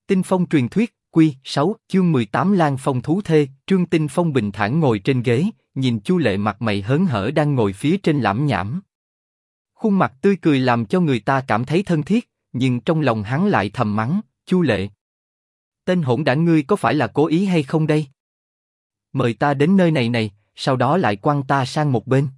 Tinh Phong truyền thuyết, Quy 6, chương 18 Lan Phong thú thê. Trương Tinh Phong bình thản ngồi trên ghế, nhìn Chu Lệ mặt mày hớn hở đang ngồi phía trên lảm nhảm. Khuôn mặt tươi cười làm cho người ta cảm thấy thân thiết, nhưng trong lòng hắn lại thầm mắng, Chu Lệ, tên hỗn đản ngươi có phải là cố ý hay không đây? Mời ta đến nơi này này, sau đó lại quăng ta sang một bên.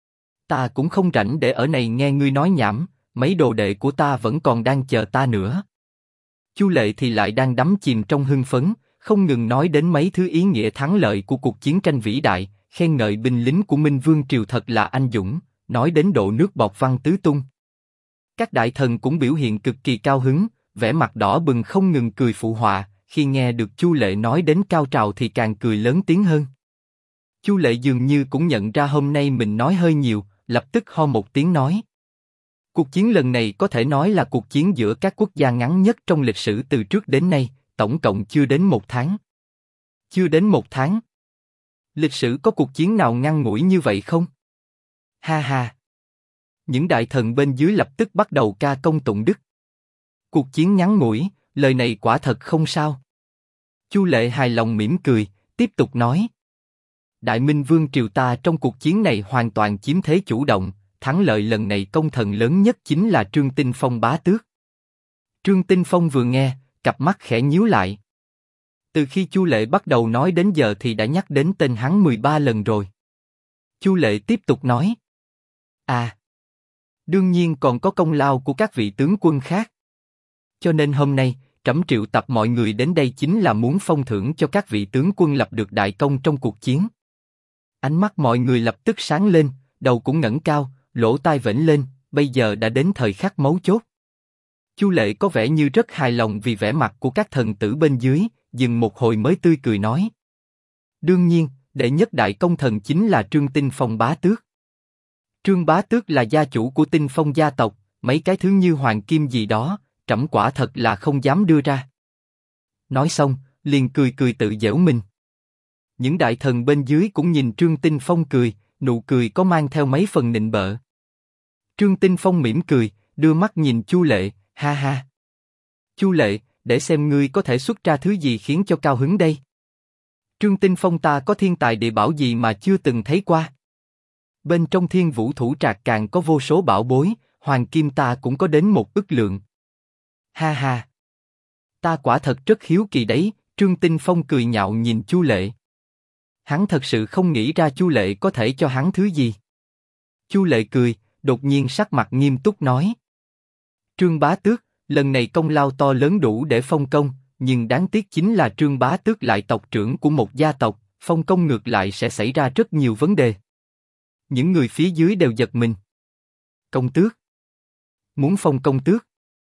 Ta cũng không rảnh để ở này nghe ngươi nói nhảm, mấy đồ đệ của ta vẫn còn đang chờ ta nữa. Chu Lệ thì lại đang đắm chìm trong hưng phấn, không ngừng nói đến mấy thứ ý nghĩa thắng lợi của cuộc chiến tranh vĩ đại, khen ngợi binh lính của Minh Vương Triều thật là anh dũng, nói đến độ nước bọt văng tứ tung. Các đại thần cũng biểu hiện cực kỳ cao hứng, vẻ mặt đỏ bừng không ngừng cười phụ họa, khi nghe được Chu Lệ nói đến cao trào thì càng cười lớn tiếng hơn. Chu Lệ dường như cũng nhận ra hôm nay mình nói hơi nhiều, lập tức ho một tiếng nói. Cuộc chiến lần này có thể nói là cuộc chiến giữa các quốc gia ngắn nhất trong lịch sử từ trước đến nay, tổng cộng chưa đến 1 tháng. Chưa đến 1 tháng. Lịch sử có cuộc chiến nào ngắn ngủi như vậy không? Ha ha. Những đại thần bên dưới lập tức bắt đầu ca công tụng đức. Cuộc chiến ngắn ngủi, lời này quả thật không sao. Chu Lệ hài lòng mỉm cười, tiếp tục nói. Đại Minh Vương triều ta trong cuộc chiến này hoàn toàn chiếm thế chủ động, thắng lợi lần này công thần lớn nhất chính là Trương Tinh Phong bá tước. Trương Tinh Phong vừa nghe, cặp mắt khẽ nhíu lại. Từ khi Chu Lệ bắt đầu nói đến giờ thì đã nhắc đến tên hắn 13 lần rồi. Chu Lệ tiếp tục nói. À, đương nhiên còn có công lao của các vị tướng quân khác. Cho nên hôm nay, trẫm triệu tập mọi người đến đây chính là muốn phong thưởng cho các vị tướng quân lập được đại công trong cuộc chiến. Ánh mắt mọi người lập tức sáng lên, đầu cũng ngẩng cao, lỗ tai vểnh lên, bây giờ đã đến thời khắc mấu chốt. Chu Lệ có vẻ như rất hài lòng vì vẻ mặt của các thần tử bên dưới, dừng một hồi mới tươi cười nói. Đương nhiên, đệ nhất đại công thần chính là Trương Tinh Phong bá tước. Trương bá tước là gia chủ của Tinh Phong gia tộc, mấy cái thứ như hoàng kim gì đó, trẫm quả thật là không dám đưa ra. Nói xong, liền cười cười tự giễu mình. Những đại thần bên dưới cũng nhìn Trương Tinh Phong cười, nụ cười có mang theo mấy phần nịnh bợ. Trương Tinh Phong mỉm cười, đưa mắt nhìn Chu Lệ, ha ha. Chu Lệ, để xem ngươi có thể xuất ra thứ gì khiến cho cao hứng đây. Trương Tinh Phong ta có thiên tài địa bảo gì mà chưa từng thấy qua. Bên trong Thiên Vũ Thủ Trạc càng có vô số bảo bối, hoàng kim ta cũng có đến 1 ức lượng. Ha ha. Ta quả thật rất hiếu kỳ đấy, Trương Tinh Phong cười nhạo nhìn Chu Lệ. Hắn thật sự không nghĩ ra Chu Lệ có thể cho hắn thứ gì. Chu Lệ cười, đột nhiên sắc mặt nghiêm túc nói. Trương bá tước, lần này công lao to lớn đủ để phong công, nhưng đáng tiếc chính là Trương bá tước lại tộc trưởng của một gia tộc, phong công ngược lại sẽ xảy ra rất nhiều vấn đề. Những người phía dưới đều giật mình. Công tước? Muốn phong công tước?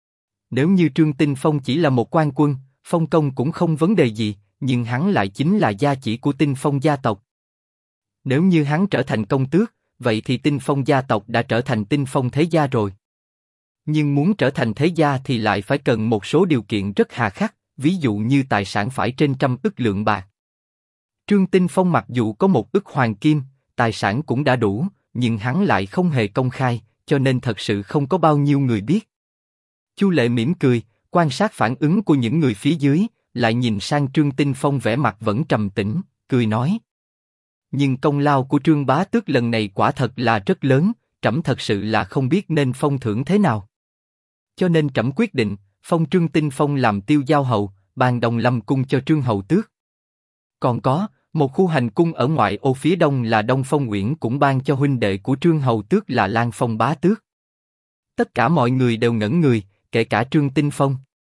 Nếu như Trương Tinh Phong chỉ là một quan quân, phong công cũng không vấn đề gì, nhưng hắn lại chính là gia chỉ của Tinh Phong gia tộc. Nếu như hắn trở thành công tước, vậy thì Tinh Phong gia tộc đã trở thành Tinh Phong thế gia rồi. Nhưng muốn trở thành thế gia thì lại phải cần một số điều kiện rất hà khắc, ví dụ như tài sản phải trên 100 ức lượng bạc. Trương Tinh Phong mặc dù có 1 ức hoàng kim, tài sản cũng đã đủ, nhưng hắn lại không hề công khai, cho nên thật sự không có bao nhiêu người biết. Chu Lệ mỉm cười, quan sát phản ứng của những người phía dưới, lại nhìn sang Trương Tinh Phong vẻ mặt vẫn trầm tĩnh, cười nói. Nhưng công lao của Trương bá tước lần này quả thật là rất lớn, trẫm thật sự là không biết nên phong thưởng thế nào. Cho nên trẫm quyết định, phong Trương Tinh Phong làm Tiêu Giao hầu, ban Đồng Lâm cung cho Trương hầu tước. Còn có, một khu hành cung ở ngoại ô phía đông là Đông Phong Uyển cũng ban cho huynh đệ của Trương hầu tước là Lan Phong bá tước. Tất cả mọi người đều ngẩn người, kể cả Trương Tinh Phong.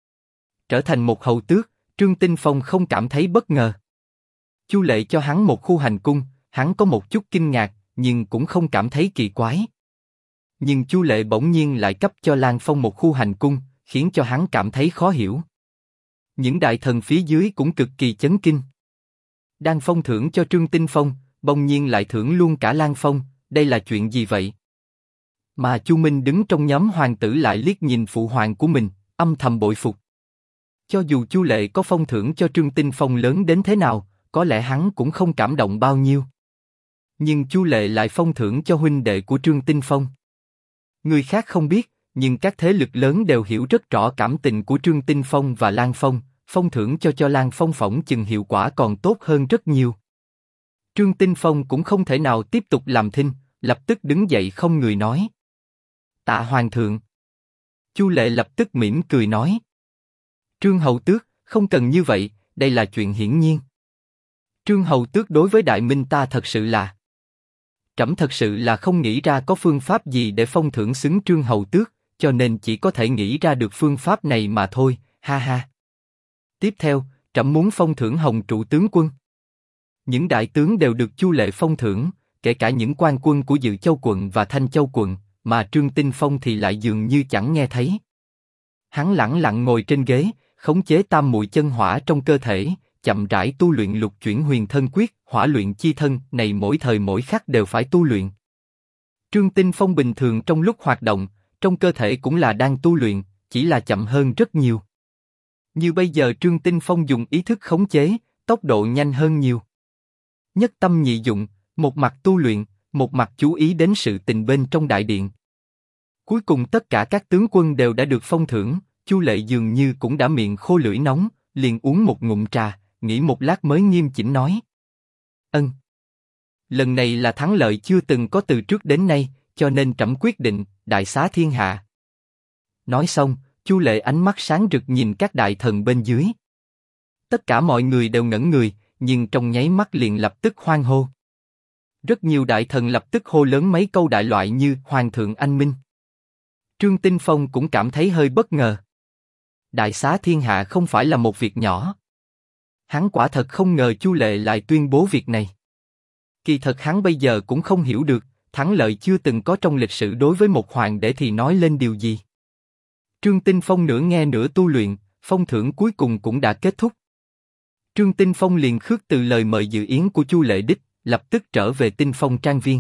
Trở thành một hầu tước, Trương Tinh Phong không cảm thấy bất ngờ. Chu Lệ cho hắn một khu hành cung, hắn có một chút kinh ngạc, nhưng cũng không cảm thấy kỳ quái. Nhưng Chu Lệ bỗng nhiên lại cấp cho Lan Phong một khu hành cung, khiến cho hắn cảm thấy khó hiểu. Những đại thần phía dưới cũng cực kỳ chấn kinh. Đang phong thưởng cho Trương Tinh Phong, bỗng nhiên lại thưởng luôn cả Lan Phong, đây là chuyện gì vậy? Mà Chu Minh đứng trong nhóm hoàng tử lại liếc nhìn phụ hoàng của mình, âm thầm bội phục. Cho dù Chu Lệ có phong thưởng cho Trương Tinh Phong lớn đến thế nào, có lẽ hắn cũng không cảm động bao nhiêu. Nhưng Chu Lệ lại phong thưởng cho huynh đệ của Trương Tinh Phong. Người khác không biết, Nhưng các thế lực lớn đều hiểu rất rõ cảm tình của Trương Tinh Phong và Lan Phong, phong thưởng cho Lan Phong phỏng chừng hiệu quả còn tốt hơn rất nhiều. Trương Tinh Phong cũng không thể nào tiếp tục làm thinh, lập tức đứng dậy không người nói. Tạ Hoàng thượng. Chu Lệ lập tức mỉm cười nói. Trương Hầu Tước, không cần như vậy, đây là chuyện hiển nhiên. Trương Hầu Tước đối với Đại Minh ta thật sự là... Trẫm thật sự là không nghĩ ra có phương pháp gì để phong thưởng xứng Trương Hầu Tước, cho nên chỉ có thể nghĩ ra được phương pháp này mà thôi, ha ha. Tiếp theo, trẫm muốn phong thưởng Hồng Trụ tướng quân. Những đại tướng đều được Chu Lệ phong thưởng, kể cả những quan quân của Dự Châu quận và Thanh Châu quận, mà Trương Tinh Phong thì lại dường như chẳng nghe thấy. Hắn lẳng lặng ngồi trên ghế, khống chế tam muội chân hỏa trong cơ thể, chậm rãi tu luyện lục chuyển huyền thân quyết, hỏa luyện chi thân này mỗi thời mỗi khắc đều phải tu luyện. Trương Tinh Phong bình thường trong lúc hoạt động, trong cơ thể cũng là đang tu luyện, chỉ là chậm hơn rất nhiều. Như bây giờ Trương Tinh Phong dùng ý thức khống chế, tốc độ nhanh hơn nhiều. Nhất tâm nhị dụng, một mặt tu luyện, một mặt chú ý đến sự tình bên trong đại điện. Cuối cùng tất cả các tướng quân đều đã được phong thưởng, Chu Lệ dường như cũng đã miệng khô lưỡi nóng, liền uống một ngụm trà, nghĩ một lát mới nghiêm chỉnh nói. Ân. Lần này là thắng lợi chưa từng có từ trước đến nay, cho nên trẫm quyết định, đại xá thiên hạ. Nói xong, Chu Lệ ánh mắt sáng rực nhìn các đại thần bên dưới. Tất cả mọi người đều ngẩn người, nhưng trong nháy mắt liền lập tức hoan hô. Rất nhiều đại thần lập tức hô lớn mấy câu đại loại như Hoàng thượng anh minh. Trương Tinh Phong cũng cảm thấy hơi bất ngờ. Đại xá thiên hạ không phải là một việc nhỏ. Hắn quả thật không ngờ Chu Lệ lại tuyên bố việc này. Kỳ thật hắn bây giờ cũng không hiểu được, thắng lợi chưa từng có trong lịch sử đối với một hoàng đế thì nói lên điều gì. Trương Tinh Phong nửa nghe nửa tu luyện, phong thưởng cuối cùng cũng đã kết thúc. Trương Tinh Phong liền khước từ lời mời dự yến của Chu Lệ đích, lập tức trở về Tinh Phong trang viên.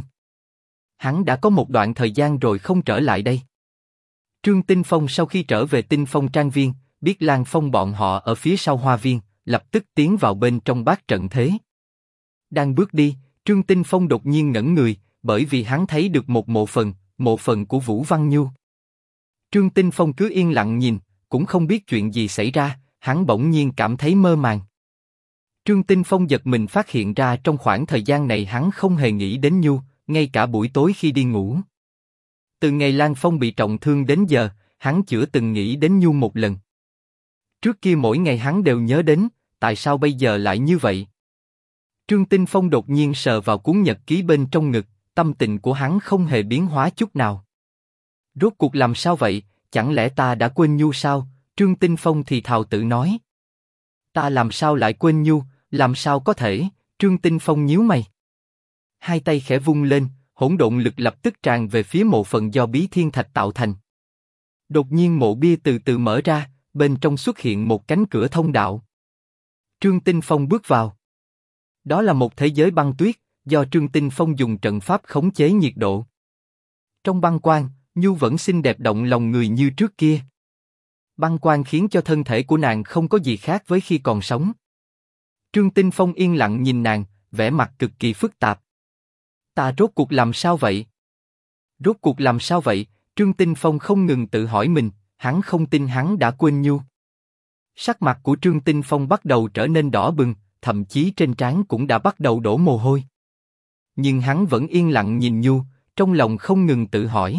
Hắn đã có một đoạn thời gian rồi không trở lại đây. Trương Tinh Phong sau khi trở về Tinh Phong trang viên, biết Lan Phong bọn họ ở phía sau hoa viên, lập tức tiến vào bên trong bát trận thế. Đang bước đi, Trương Tinh Phong đột nhiên ngẩn người, bởi vì hắn thấy được một mộ phần của Vũ Văn Nhu. Trương Tinh Phong cứ yên lặng nhìn, cũng không biết chuyện gì xảy ra, hắn bỗng nhiên cảm thấy mơ màng. Trương Tinh Phong giật mình phát hiện ra trong khoảng thời gian này hắn không hề nghĩ đến Nhu, ngay cả buổi tối khi đi ngủ. Từ ngày Lan Phong bị trọng thương đến giờ, hắn chưa từng nghĩ đến Nhu một lần. Trước kia mỗi ngày hắn đều nhớ đến, tại sao bây giờ lại như vậy? Trương Tinh Phong đột nhiên sờ vào cuốn nhật ký bên trong ngực, tâm tình của hắn không hề biến hóa chút nào. Rốt cuộc làm sao vậy? Chẳng lẽ ta đã quên Nhu sao? Trương Tinh Phong thì thào tự nói. Ta làm sao lại quên Nhu? Làm sao có thể? Trương Tinh Phong nhíu mày. Hai tay khẽ vung lên, hỗn độn lực lập tức tràn về phía mộ phần do bí thiên thạch tạo thành. Đột nhiên mộ bia từ từ mở ra, bên trong xuất hiện một cánh cửa thông đạo. Trương Tinh Phong bước vào. Đó là một thế giới băng tuyết, do Trương Tinh Phong dùng trận pháp khống chế nhiệt độ. Trong băng quang, Nhu vẫn xinh đẹp động lòng người như trước kia. Băng quang khiến cho thân thể của nàng không có gì khác với khi còn sống. Trương Tinh Phong yên lặng nhìn nàng, vẻ mặt cực kỳ phức tạp. Ta rốt cuộc làm sao vậy? Rốt cuộc làm sao vậy? Trương Tinh Phong không ngừng tự hỏi mình, hắn không tin hắn đã quên Nhu. Sắc mặt của Trương Tinh Phong bắt đầu trở nên đỏ bừng, thậm chí trên trán cũng đã bắt đầu đổ mồ hôi. Nhưng hắn vẫn yên lặng nhìn Nhu, trong lòng không ngừng tự hỏi.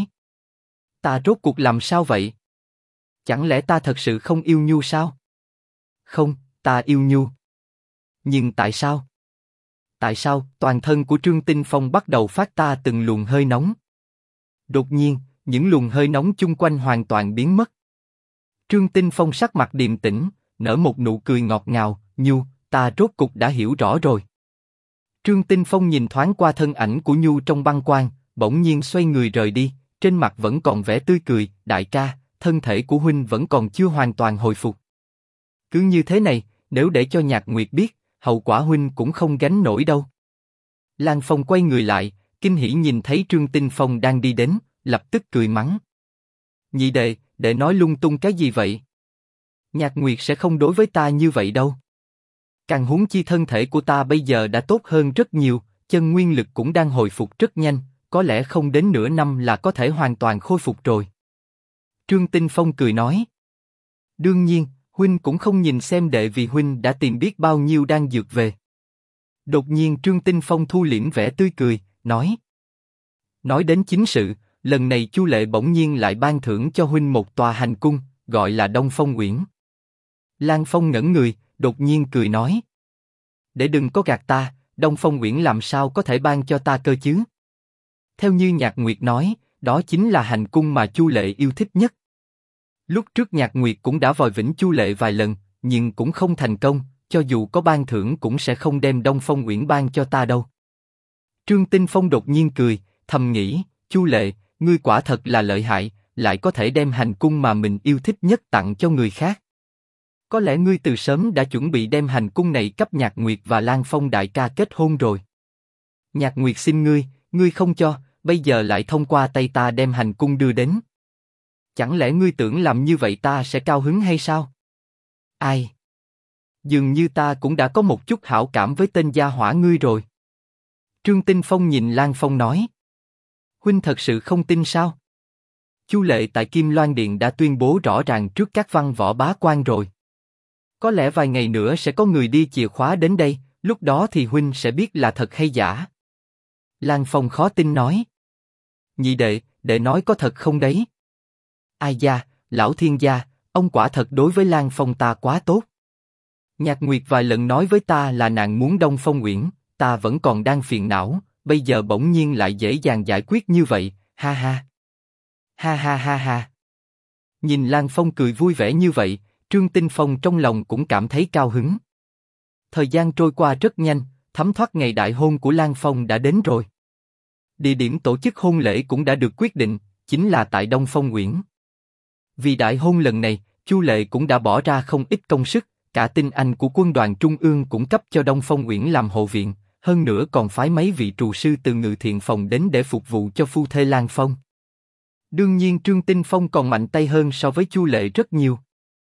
Ta rốt cuộc làm sao vậy? Chẳng lẽ ta thật sự không yêu Nhu sao? Không, ta yêu Nhu. Nhưng tại sao? Tại sao? Toàn thân của Trương Tinh Phong bắt đầu phát ra từng luồng hơi nóng. Đột nhiên, những luồng hơi nóng chung quanh hoàn toàn biến mất. Trương Tinh Phong sắc mặt điềm tĩnh, nở một nụ cười ngọt ngào. Nhu, ta rốt cục đã hiểu rõ rồi. Trương Tinh Phong nhìn thoáng qua thân ảnh của Nhu trong băng quang, bỗng nhiên xoay người rời đi, trên mặt vẫn còn vẻ tươi cười. Đại ca, thân thể của huynh vẫn còn chưa hoàn toàn hồi phục. Cứ như thế này, nếu để cho Nhạc Nguyệt biết, hậu quả huynh cũng không gánh nổi đâu. Lan Phong quay người lại, kinh hỉ nhìn thấy Trương Tinh Phong đang đi đến, lập tức cười mắng. Nhị đệ, đệ nói lung tung cái gì vậy? Nhạc Nguyệt sẽ không đối với ta như vậy đâu. Càng huống chi thân thể của ta bây giờ đã tốt hơn rất nhiều, chân nguyên lực cũng đang hồi phục rất nhanh, có lẽ không đến nửa năm là có thể hoàn toàn khôi phục rồi. Trương Tinh Phong cười nói. Đương nhiên, huynh cũng không nhìn xem đệ vì huynh đã tìm biết bao nhiêu đan dược về. Đột nhiên Trương Tinh Phong thu liễm vẻ tươi cười, nói. Nói đến chính sự, lần này Chu Lệ bỗng nhiên lại ban thưởng cho huynh một tòa hành cung, gọi là Đông Phong Uyển. Lan Phong ngẩn người, đột nhiên cười nói. Để đừng có gạt ta, Đông Phong Uyển làm sao có thể ban cho ta cơ chứ? Theo như Nhạc Nguyệt nói, đó chính là hành cung mà Chu Lệ yêu thích nhất. Lúc trước Nhạc Nguyệt cũng đã vòi vĩnh Chu Lệ vài lần, nhưng cũng không thành công, cho dù có ban thưởng cũng sẽ không đem Đông Phong Uyển ban cho ta đâu. Trương Tinh Phong đột nhiên cười, thầm nghĩ, Chu Lệ, ngươi quả thật là lợi hại, lại có thể đem hành cung mà mình yêu thích nhất tặng cho người khác. Có lẽ ngươi từ sớm đã chuẩn bị đem hành cung này cấp Nhạc Nguyệt và Lan Phong đại ca kết hôn rồi. Nhạc Nguyệt xin ngươi không cho, bây giờ lại thông qua tay ta đem hành cung đưa đến. Chẳng lẽ ngươi tưởng làm như vậy ta sẽ cao hứng hay sao? Ai? Dường như ta cũng đã có một chút hảo cảm với tên gia hỏa ngươi rồi. Trương Tinh Phong nhìn Lan Phong nói. Huynh thật sự không tin sao? Chu Lệ tại Kim Loan Điện đã tuyên bố rõ ràng trước các văn võ bá quan rồi. Có lẽ vài ngày nữa sẽ có người đi chìa khóa đến đây, lúc đó thì huynh sẽ biết là thật hay giả. Lan Phong khó tin nói. Nhị đệ, đệ nói có thật không đấy? Ai da, lão thiên gia, ông quả thật đối với Lan Phong ta quá tốt. Nhạc Nguyệt vài lần nói với ta là nàng muốn Đông Phong Uyển, ta vẫn còn đang phiền não, bây giờ bỗng nhiên lại dễ dàng giải quyết như vậy, ha ha. Ha ha ha ha. Nhìn Lan Phong cười vui vẻ như vậy, Trương Tinh Phong trong lòng cũng cảm thấy cao hứng. Thời gian trôi qua rất nhanh, thấm thoát ngày đại hôn của Lan Phong đã đến rồi. Địa điểm tổ chức hôn lễ cũng đã được quyết định, chính là tại Đông Phong Uyển. Vì đại hôn lần này, Chu Lệ cũng đã bỏ ra không ít công sức, cả tinh anh của quân đoàn trung ương cũng cấp cho Đông Phong Uyển làm hộ viện, hơn nữa còn phái mấy vị trù sư từ Ngự Thiện Phòng đến để phục vụ cho phu thê Lan Phong. Đương nhiên Trương Tinh Phong còn mạnh tay hơn so với Chu Lệ rất nhiều.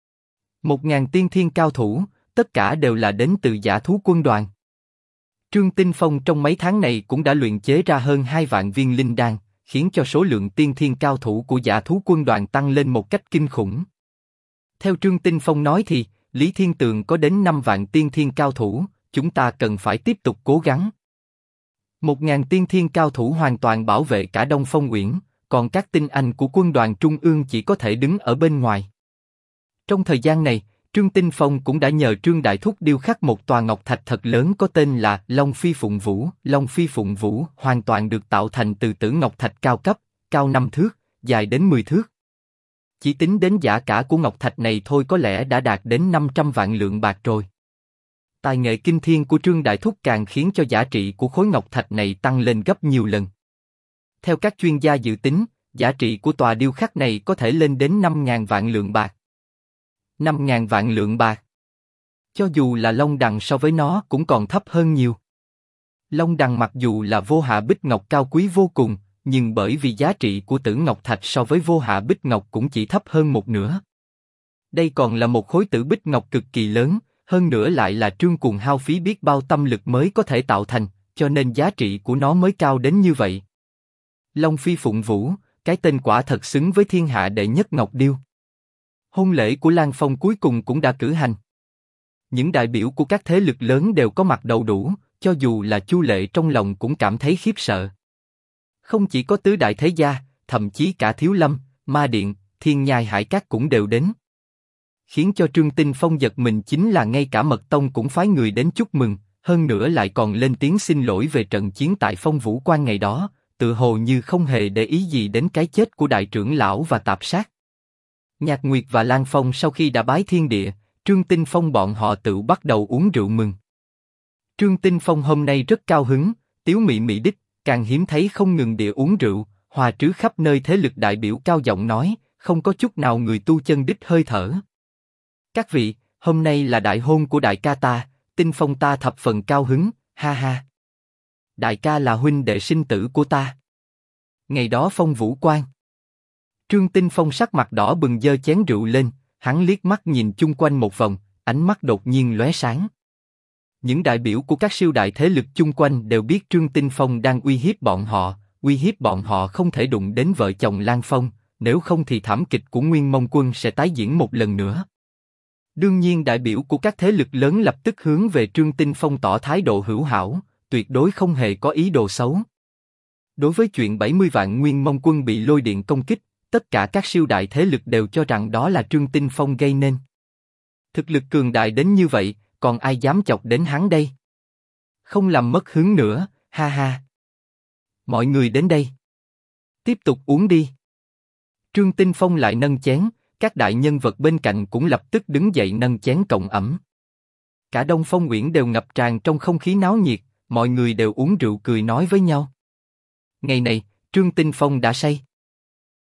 1000 tiên thiên cao thủ, tất cả đều là đến từ Dã Thú quân đoàn. Trương Tinh Phong trong mấy tháng này cũng đã luyện chế ra hơn 2 vạn viên linh đan, khiến cho số lượng tiên thiên cao thủ của Dã Thú quân đoàn tăng lên một cách kinh khủng. Theo Trương Tinh Phong nói thì, Lý Thiên Tường có đến 5 vạn tiên thiên cao thủ, chúng ta cần phải tiếp tục cố gắng. 1000 tiên thiên cao thủ hoàn toàn bảo vệ cả Đông Phong Uyển, còn các tinh anh của quân đoàn trung ương chỉ có thể đứng ở bên ngoài. Trong thời gian này, Trương Tinh Phong cũng đã nhờ Trương Đại Thúc điêu khắc một tòa ngọc thạch thật lớn có tên là Long Phi Phụng Vũ. Long Phi Phụng Vũ hoàn toàn được tạo thành từ tử ngọc thạch cao cấp, cao 5 thước, dài đến 10 thước. Chỉ tính đến giá cả của ngọc thạch này thôi có lẽ đã đạt đến 500 vạn lượng bạc rồi. Tài nghệ kinh thiên của Trương Đại Thúc càng khiến cho giá trị của khối ngọc thạch này tăng lên gấp nhiều lần. Theo các chuyên gia dự tính, giá trị của tòa điêu khắc này có thể lên đến 5.000 vạn lượng bạc. 5.000 vạn lượng bạc. Cho dù là Long Đằng so với nó cũng còn thấp hơn nhiều. Long Đằng mặc dù là vô hạ bích ngọc cao quý vô cùng, nhưng bởi vì giá trị của tử ngọc thạch so với vô hạ bích ngọc cũng chỉ thấp hơn một nửa. Đây còn là một khối tử bích ngọc cực kỳ lớn, hơn nữa lại là Trương Cuồng hao phí biết bao tâm lực mới có thể tạo thành, cho nên giá trị của nó mới cao đến như vậy. Long Phi Phụng Vũ, cái tên quả thật xứng với thiên hạ đệ nhất ngọc điêu. Hôn lễ của Lan Phong cuối cùng cũng đã cử hành. Những đại biểu của các thế lực lớn đều có mặt đầy đủ, cho dù là Chu Lệ trong lòng cũng cảm thấy khiếp sợ. Không chỉ có tứ đại thế gia, thậm chí cả Thiếu Lâm, Ma Điện, Thiên Nhai Hải Các cũng đều đến. Khiến cho Trương Tinh Phong giật mình chính là ngay cả Mật Tông cũng phái người đến chúc mừng, hơn nữa lại còn lên tiếng xin lỗi về trận chiến tại Phong Vũ Quan ngày đó, tự hồ như không hề để ý gì đến cái chết của đại trưởng lão và tạp sát. Nhạc Nguyệt và Lan Phong sau khi đã bái thiên địa, Trương Tinh Phong bọn họ tự bắt đầu uống rượu mừng. Trương Tinh Phong hôm nay rất cao hứng, tiếu mị mị đích, càng hiếm thấy không ngừng địa uống rượu, hòa trứ khắp nơi thế lực đại biểu cao giọng nói, không có chút nào người tu chân đích hơi thở. Các vị, hôm nay là đại hôn của đại ca ta, Tinh Phong ta thập phần cao hứng, ha ha. Đại ca là huynh đệ sinh tử của ta. Ngày đó Phong Vũ Quan. Trương Tinh Phong sắc mặt đỏ bừng giơ chén rượu lên, hắn liếc mắt nhìn chung quanh một vòng, ánh mắt đột nhiên lóe sáng. Những đại biểu của các siêu đại thế lực chung quanh đều biết Trương Tinh Phong đang uy hiếp bọn họ không thể đụng đến vợ chồng Lan Phong, nếu không thì thảm kịch của Nguyên Mông Quân sẽ tái diễn một lần nữa. Đương nhiên đại biểu của các thế lực lớn lập tức hướng về Trương Tinh Phong tỏ thái độ hữu hảo, tuyệt đối không hề có ý đồ xấu. Đối với chuyện 70 vạn Nguyên Mông Quân bị lôi điện công kích, tất cả các siêu đại thế lực đều cho rằng đó là Trương Tinh Phong gây nên. Thực lực cường đại đến như vậy, còn ai dám chọc đến hắn đây? Không làm mất hứng nữa, ha ha. Mọi người đến đây. Tiếp tục uống đi. Trương Tinh Phong lại nâng chén, các đại nhân vật bên cạnh cũng lập tức đứng dậy nâng chén cộng ẩm. Cả Đông Phong Uyển đều ngập tràn trong không khí náo nhiệt, mọi người đều uống rượu cười nói với nhau. Ngày này, Trương Tinh Phong đã say.